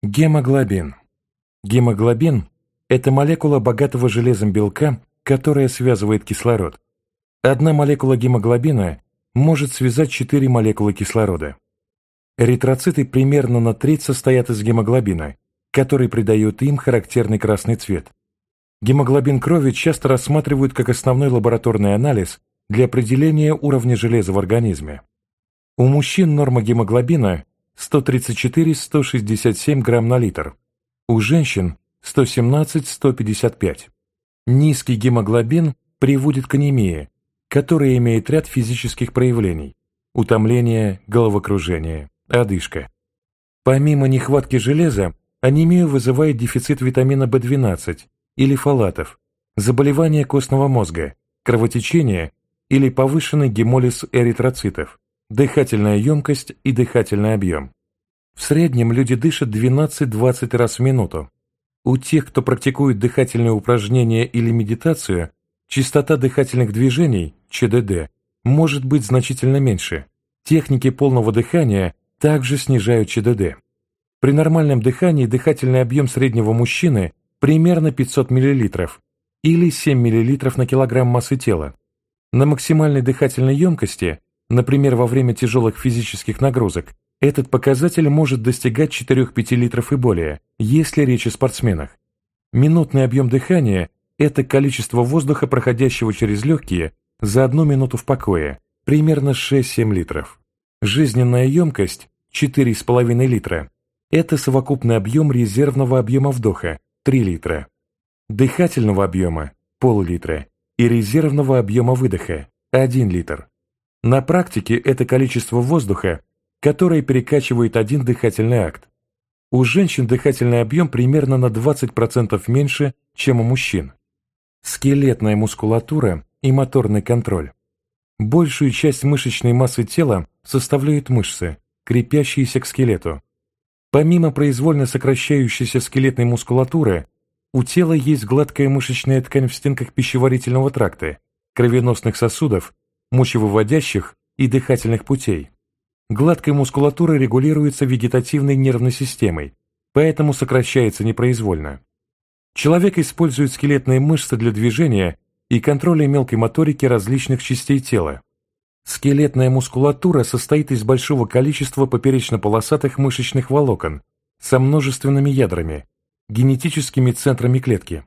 Гемоглобин. Гемоглобин– это молекула богатого железом белка, которая связывает кислород. Одна молекула гемоглобина может связать 4 молекулы кислорода. Эритроциты примерно на треть состоят из гемоглобина, который придает им характерный красный цвет. Гемоглобин крови часто рассматривают как основной лабораторный анализ для определения уровня железа в организме. У мужчин норма гемоглобина 134-167 грамм на литр, у женщин 117-155. Низкий гемоглобин приводит к анемии, которая имеет ряд физических проявлений – утомление, головокружение, одышка. Помимо нехватки железа, анемию вызывает дефицит витамина В12 или фолатов, заболевание костного мозга, кровотечение или повышенный гемолиз эритроцитов, дыхательная емкость и дыхательный объем. В среднем люди дышат 12-20 раз в минуту. У тех, кто практикует дыхательные упражнения или медитацию, частота дыхательных движений, ЧДД, может быть значительно меньше. Техники полного дыхания также снижают ЧДД. При нормальном дыхании дыхательный объем среднего мужчины примерно 500 мл или 7 мл на килограмм массы тела. На максимальной дыхательной емкости, например, во время тяжелых физических нагрузок, этот показатель может достигать 4-5 литров и более, если речь о спортсменах. Минутный объем дыхания – это количество воздуха, проходящего через легкие, за 1 минуту в покое, примерно 6-7 литров. Жизненная емкость – 4,5 литра. Это совокупный объем резервного объема вдоха – 3 литра, дыхательного объема – пол-литра и резервного объема выдоха – 1 литр. На практике это количество воздуха, которое перекачивает один дыхательный акт. У женщин дыхательный объем примерно на 20% меньше, чем у мужчин. Скелетная мускулатура и моторный контроль. Большую часть мышечной массы тела составляют мышцы, крепящиеся к скелету. Помимо произвольно сокращающейся скелетной мускулатуры, у тела есть гладкая мышечная ткань в стенках пищеварительного тракта, кровеносных сосудов, мочевыводящих и дыхательных путей. Гладкая мускулатура регулируется вегетативной нервной системой, поэтому сокращается непроизвольно. Человек использует скелетные мышцы для движения и контроля мелкой моторики различных частей тела. Скелетная мускулатура состоит из большого количества поперечно-полосатых мышечных волокон со множественными ядрами, генетическими центрами клетки.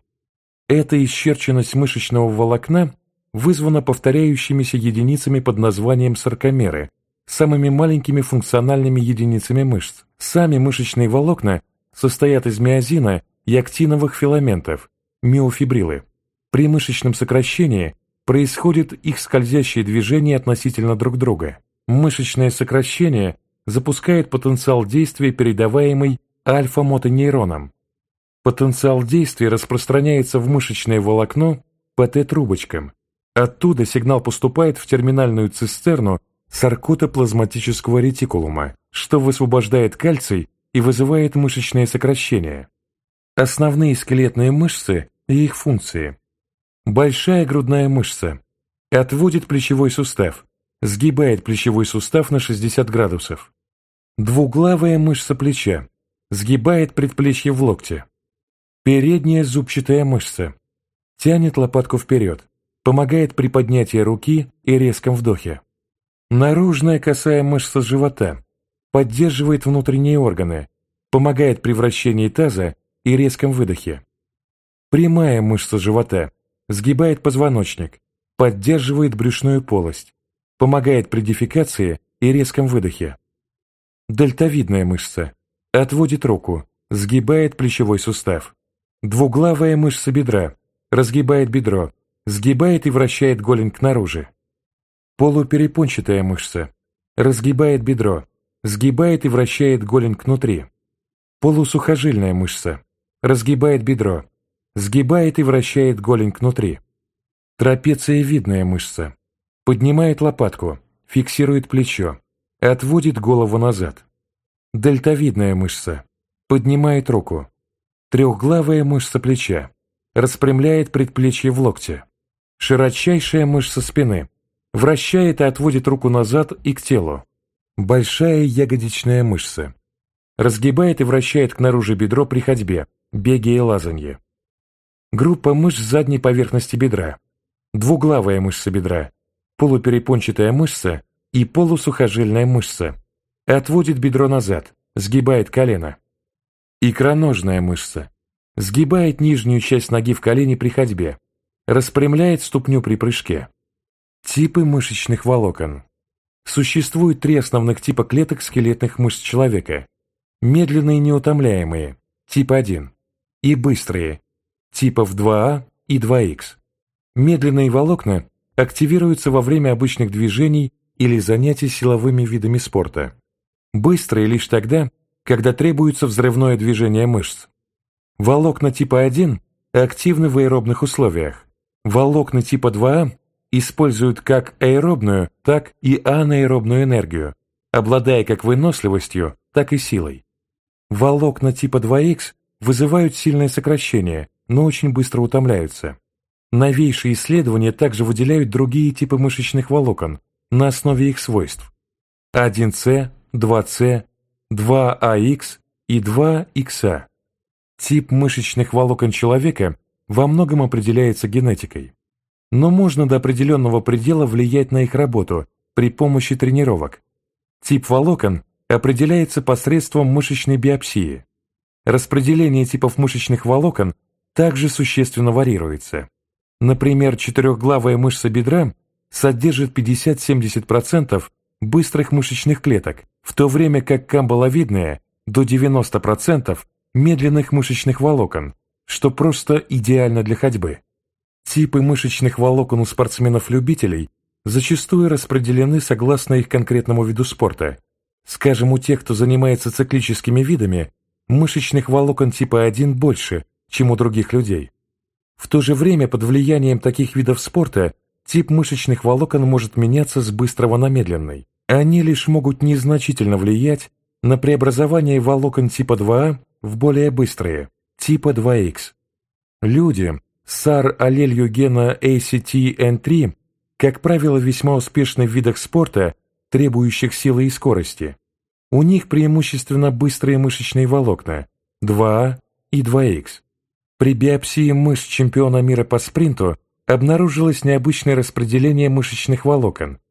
Эта исчерченность мышечного волокна вызвана повторяющимися единицами под названием саркомеры, самыми маленькими функциональными единицами мышц. Сами мышечные волокна состоят из миозина и актиновых филаментов, миофибрилы. При мышечном сокращении происходит их скользящее движение относительно друг друга. Мышечное сокращение запускает потенциал действия, передаваемый альфа-мотонейроном. Потенциал действия распространяется в мышечное волокно по Т-трубочкам. Оттуда сигнал поступает в терминальную цистерну саркотоплазматического ретикулума, что высвобождает кальций и вызывает мышечное сокращение. Основные скелетные мышцы и их функции. Большая грудная мышца отводит плечевой сустав, сгибает плечевой сустав на 60 градусов. Двуглавая мышца плеча сгибает предплечье в локте. Передняя зубчатая мышца тянет лопатку вперед, помогает при поднятии руки и резком вдохе. Наружная косая мышца живота поддерживает внутренние органы, помогает при вращении таза и резком выдохе. Прямая мышца живота сгибает позвоночник, поддерживает брюшную полость, помогает при дефекации и резком выдохе. Дельтовидная мышца отводит руку, сгибает плечевой сустав. Двуглавая мышца бедра разгибает бедро, сгибает и вращает голень к наружу. Полуперепончатая мышца разгибает бедро, сгибает и вращает голень кнутри. Полусухожильная мышца разгибает бедро, сгибает и вращает голень кнутри. Трапециевидная мышца поднимает лопатку, фиксирует плечо, отводит голову назад. Дельтовидная мышца поднимает руку. Трехглавая мышца плеча распрямляет предплечье в локте. Широчайшая мышца спины вращает и отводит руку назад и к телу. Большая ягодичная мышца разгибает и вращает к наружу бедро при ходьбе, беге и лазанье. Группа мышц задней поверхности бедра, двуглавая мышца бедра, полуперепончатая мышца и полусухожильная мышца, отводит бедро назад, сгибает колено. Икроножная мышца, сгибает нижнюю часть ноги в колене при ходьбе, распрямляет ступню при прыжке. Типы мышечных волокон. Существует 3 основных типа клеток скелетных мышц человека. Медленные неутомляемые, тип 1, и быстрые, типов 2А и 2Х. Медленные волокна активируются во время обычных движений или занятий силовыми видами спорта. Быстрые лишь тогда, когда требуется взрывное движение мышц. Волокна типа 1 активны в аэробных условиях. Волокна типа 2А используют как аэробную, так и анаэробную энергию, обладая как выносливостью, так и силой. Волокна типа 2Х вызывают сильное сокращение, но очень быстро утомляются. Новейшие исследования также выделяют другие типы мышечных волокон на основе их свойств. 1С, 2С, 2АХ и 2ХА. Тип мышечных волокон человека во многом определяется генетикой. Но можно до определенного предела влиять на их работу при помощи тренировок. Тип волокон определяется посредством мышечной биопсии. Распределение типов мышечных волокон также существенно варьируется. Например, четырехглавая мышца бедра содержит 50-70% быстрых мышечных клеток, в то время как камбаловидная до 90% медленных мышечных волокон, что просто идеально для ходьбы. Типы мышечных волокон у спортсменов-любителей зачастую распределены согласно их конкретному виду спорта. Скажем, у тех, кто занимается циклическими видами, мышечных волокон типа 1 больше, чем у других людей. В то же время под влиянием таких видов спорта тип мышечных волокон может меняться с быстрого на медленный. Они лишь могут незначительно влиять на преобразование волокон типа 2А в более быстрые, типа 2Х. Люди с SAR-аллелью гена ACTN3, как правило, весьма успешны в видах спорта, требующих силы и скорости. У них преимущественно быстрые мышечные волокна 2А и 2Х. При биопсии мышц чемпиона мира по спринту обнаружилось необычное распределение мышечных волокон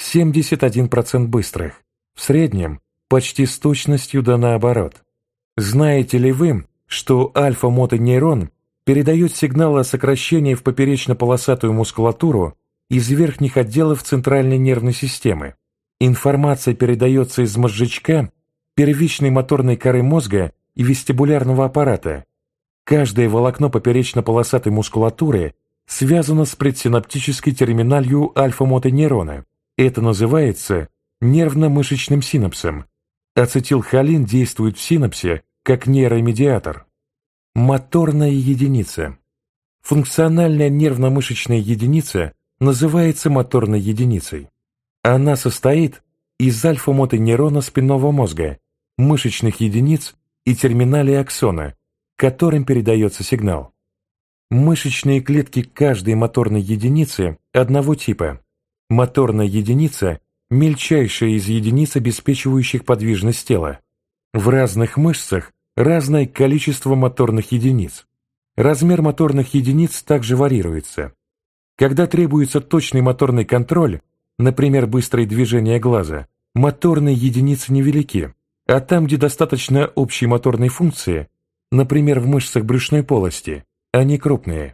71% быстрых, в среднем почти с точностью да наоборот. Знаете ли вы, что альфа-мотонейрон передает сигналы о сокращении в поперечно-полосатую мускулатуру из верхних отделов центральной нервной системы? Информация передается из мозжечка, первичной моторной коры мозга и вестибулярного аппарата. Каждое волокно поперечно-полосатой мускулатуры связано с предсинаптической терминалью альфа-мотонейрона. Это называется нервно-мышечным синапсом. Ацетилхолин действует в синапсе как нейромедиатор. Моторная единица. Функциональная нервно-мышечная единица называется моторной единицей. Она состоит из альфа-мотонейрона спинного мозга, мышечных единиц и терминалей аксона, которым передается сигнал. Мышечные клетки каждой моторной единицы одного типа. Моторная единица – мельчайшая из единиц, обеспечивающих подвижность тела. В разных мышцах разное количество моторных единиц. Размер моторных единиц также варьируется. Когда требуется точный моторный контроль, например, быстрое движение глаза, моторные единицы невелики, а там, где достаточно общей моторной функции, например, в мышцах брюшной полости, они крупные.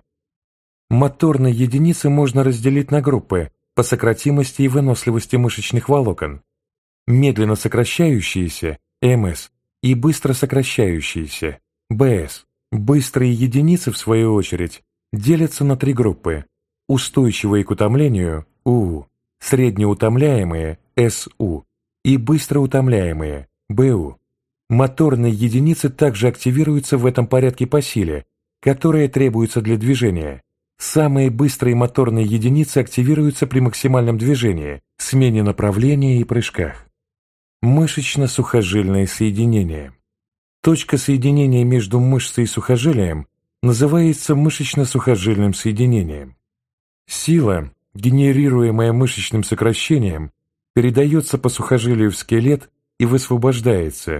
Моторные единицы можно разделить на группы по сократимости и выносливости мышечных волокон. Медленно сокращающиеся – МС и быстро сокращающиеся – БС. Быстрые единицы, в свою очередь, делятся на 3 группы – устойчивые к утомлению – УУ, среднеутомляемые – СУ и быстроутомляемые – БУ. Моторные единицы также активируются в этом порядке по силе, которая требуется для движения. Самые быстрые моторные единицы активируются при максимальном движении, смене направления и прыжках. Мышечно-сухожильное соединение. Точка соединения между мышцей и сухожилием называется мышечно-сухожильным соединением. Сила, генерируемая мышечным сокращением, передается по сухожилию в скелет и высвобождается,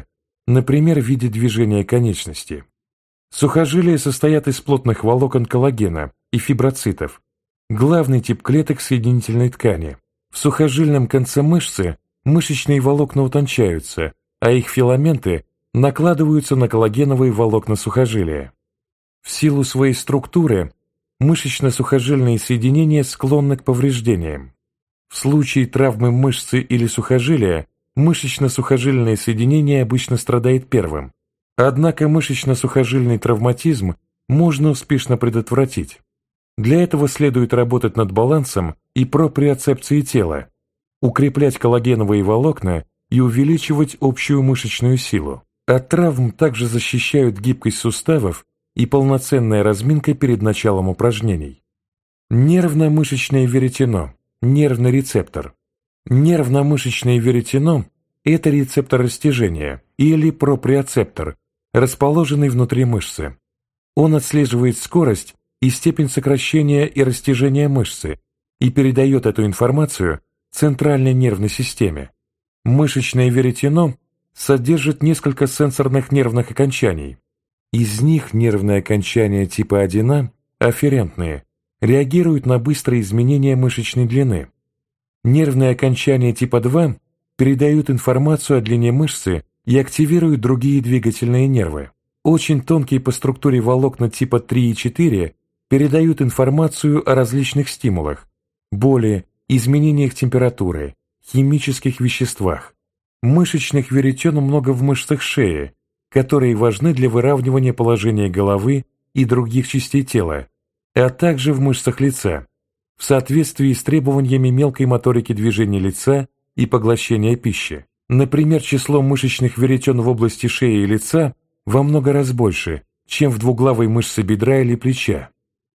например, в виде движения конечности. Сухожилия состоят из плотных волокон коллагена и фиброцитов, главный тип клеток соединительной ткани. В сухожильном конце мышцы мышечные волокна утончаются, а их филаменты накладываются на коллагеновые волокна сухожилия. В силу своей структуры мышечно-сухожильные соединения склонны к повреждениям. В случае травмы мышцы или сухожилия мышечно-сухожильное соединение обычно страдает первым. Однако мышечно-сухожильный травматизм можно успешно предотвратить. Для этого следует работать над балансом и проприоцепцией тела, укреплять коллагеновые волокна и увеличивать общую мышечную силу. От травм также защищают гибкость суставов и полноценная разминка перед началом упражнений. Нервно-мышечное веретено, нервный рецептор. Нервно-мышечное веретено – это рецептор растяжения или проприоцептор, расположенный внутри мышцы. Он отслеживает скорость и степень сокращения и растяжения мышцы и передает эту информацию центральной нервной системе. Мышечное веретено содержит несколько сенсорных нервных окончаний. Из них нервные окончания типа 1А, афферентные, реагируют на быстрые изменения мышечной длины. Нервные окончания типа 2 передают информацию о длине мышцы и активируют другие двигательные нервы. Очень тонкие по структуре волокна типа 3 и 4 передают информацию о различных стимулах, боли, изменениях температуры, химических веществах. Мышечных веретен много в мышцах шеи, которые важны для выравнивания положения головы и других частей тела, а также в мышцах лица, в соответствии с требованиями мелкой моторики движения лица и поглощения пищи. Например, число мышечных веретен в области шеи и лица во много раз больше, чем в двуглавой мышце бедра или плеча.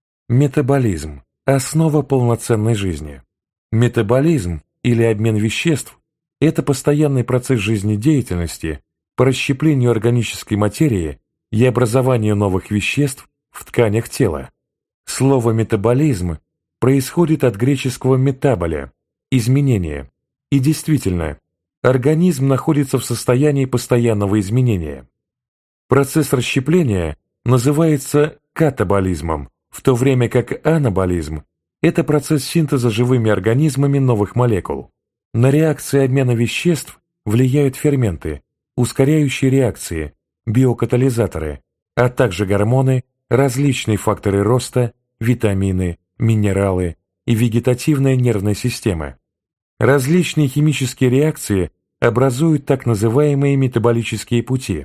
Метаболизм – основа полноценной жизни. Метаболизм или обмен веществ – это постоянный процесс жизнедеятельности по расщеплению органической материи и образованию новых веществ в тканях тела. Слово «метаболизм» происходит от греческого «метаболя» – изменение. И действительно, организм находится в состоянии постоянного изменения. Процесс расщепления называется катаболизмом, в то время как анаболизм – это процесс синтеза живыми организмами новых молекул. На реакции обмена веществ влияют ферменты, ускоряющие реакции, биокатализаторы, а также гормоны, различные факторы роста, витамины, минералы и вегетативная нервная система. Различные химические реакции образуют так называемые метаболические пути.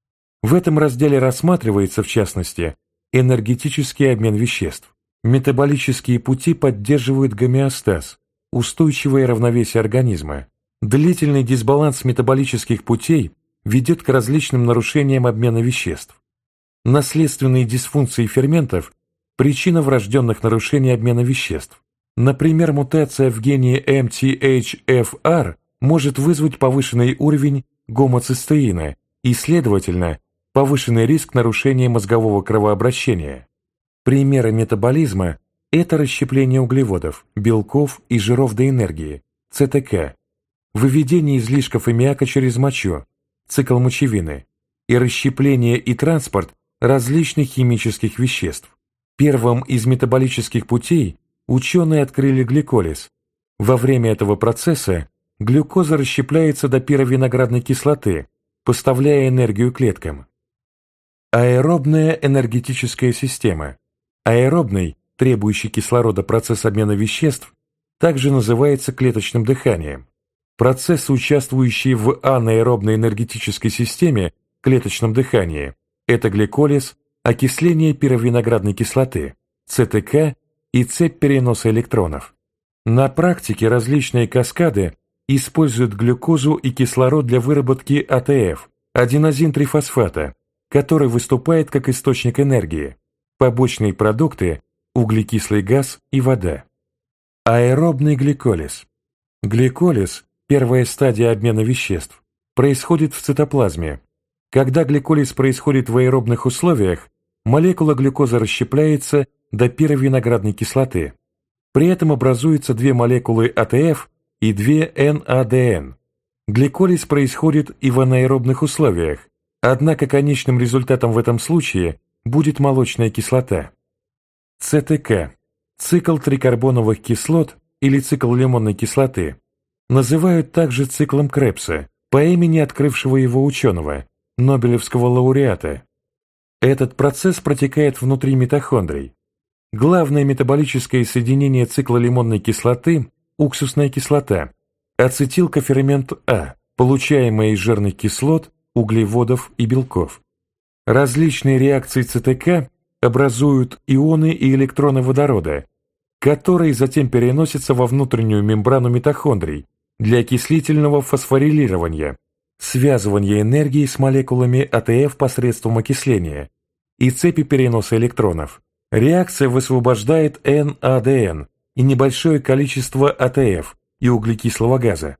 В этом разделе рассматривается, в частности, энергетический обмен веществ. Метаболические пути поддерживают гомеостаз, устойчивое равновесие организма. Длительный дисбаланс метаболических путей ведет к различным нарушениям обмена веществ. Наследственные дисфункции ферментов – причина врожденных нарушений обмена веществ. Например, мутация в гене MTHFR может вызвать повышенный уровень гомоцистеина и, следовательно, повышенный риск нарушения мозгового кровообращения. Примеры метаболизма – это расщепление углеводов, белков и жиров до энергии, ЦТК, выведение излишков аммиака через мочу, цикл мочевины, и расщепление и транспорт различных химических веществ. Первым из метаболических путей ученые открыли гликолиз. Во время этого процесса глюкоза расщепляется до пировиноградной кислоты, поставляя энергию клеткам. Аэробная энергетическая система. Аэробный, требующий кислорода процесс обмена веществ, также называется клеточным дыханием. Процессы, участвующие в анаэробной энергетической системе, клеточном дыхании, это гликолиз, окисление пировиноградной кислоты, ЦТК и цепь переноса электронов. На практике различные каскады используют глюкозу и кислород для выработки АТФ, аденозин-трифосфата, который выступает как источник энергии, побочные продукты, углекислый газ и вода. Аэробный гликолиз. Гликолиз – первая стадия обмена веществ, происходит в цитоплазме. Когда гликолиз происходит в аэробных условиях, молекула глюкозы расщепляется до пировиноградной кислоты. При этом образуются две молекулы АТФ и две НАДН. Гликолиз происходит и в анаэробных условиях, Однако конечным результатом в этом случае будет молочная кислота. ЦТК – цикл трикарбоновых кислот или цикл лимонной кислоты. Называют также циклом Кребса по имени открывшего его ученого, Нобелевского лауреата. Этот процесс протекает внутри митохондрий. Главное метаболическое соединение цикла лимонной кислоты – уксусная кислота, ацетилкофермент А, получаемая из жирных кислот, углеводов и белков. Различные реакции ЦТК образуют ионы и электроны водорода, которые затем переносятся во внутреннюю мембрану митохондрий для окислительного фосфорилирования, связывания энергии с молекулами АТФ посредством окисления и цепи переноса электронов. Реакция высвобождает НАДН и небольшое количество АТФ и углекислого газа.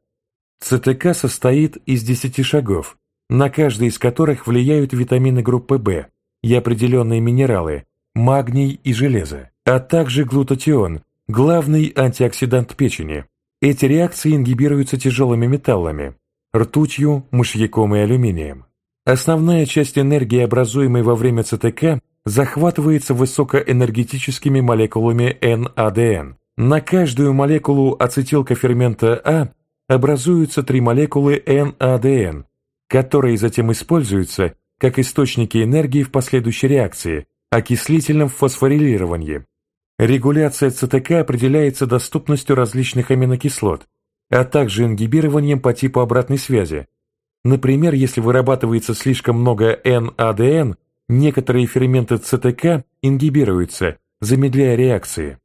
ЦТК состоит из 10 шагов, на каждый из которых влияют витамины группы В и определенные минералы, магний и железо, а также глутатион, главный антиоксидант печени. Эти реакции ингибируются тяжелыми металлами, ртутью, мышьяком и алюминием. Основная часть энергии, образуемой во время ЦТК, захватывается высокоэнергетическими молекулами НАДН. На каждую молекулу ацетилкофермента А образуются 3 молекулы НАДН, которые затем используются как источники энергии в последующей реакции, окислительном фосфорилировании. Регуляция ЦТК определяется доступностью различных аминокислот, а также ингибированием по типу обратной связи. Например, если вырабатывается слишком много НАДН, некоторые ферменты ЦТК ингибируются, замедляя реакции.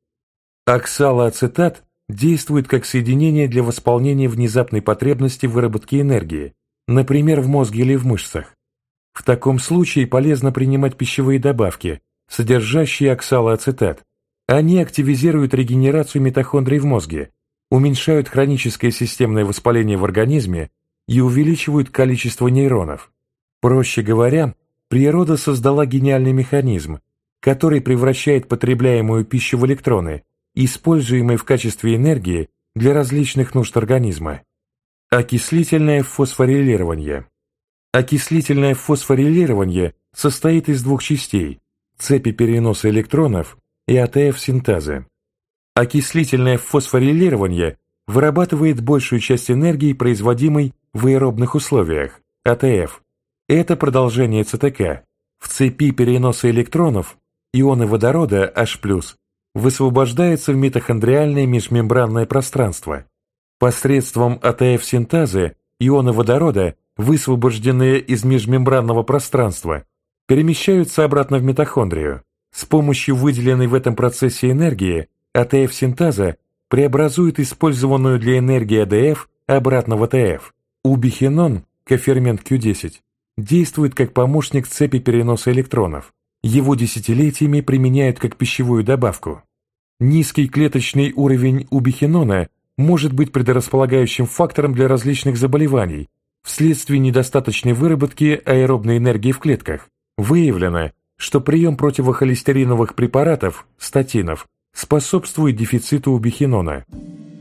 Оксалоацетат действует как соединение для восполнения внезапной потребности в выработке энергии, например, в мозге или в мышцах. В таком случае полезно принимать пищевые добавки, содержащие оксалоацетат. Они активизируют регенерацию митохондрий в мозге, уменьшают хроническое системное воспаление в организме и увеличивают количество нейронов. Проще говоря, природа создала гениальный механизм, который превращает потребляемую пищу в электроны, используемые в качестве энергии для различных нужд организма. Окислительное фосфорилирование. Окислительное фосфорилирование состоит из 2 частей – цепи переноса электронов и АТФ-синтаза. Окислительное фосфорилирование вырабатывает большую часть энергии, производимой в аэробных условиях – АТФ. Это продолжение ЦТК. В цепи переноса электронов ионы водорода H+, высвобождаются в митохондриальное межмембранное пространство. Посредством АТФ-синтаза ионы водорода, высвобожденные из межмембранного пространства, перемещаются обратно в митохондрию. С помощью выделенной в этом процессе энергии АТФ-синтаза преобразует использованную для энергии АДФ обратно в АТФ. Убихинон, кофермент Q10, действует как помощник цепи переноса электронов. Его десятилетиями применяют как пищевую добавку. Низкий клеточный уровень убихинона может быть предрасполагающим фактором для различных заболеваний вследствие недостаточной выработки аэробной энергии в клетках. Выявлено, что прием противохолестериновых препаратов, статинов, способствует дефициту убихинона.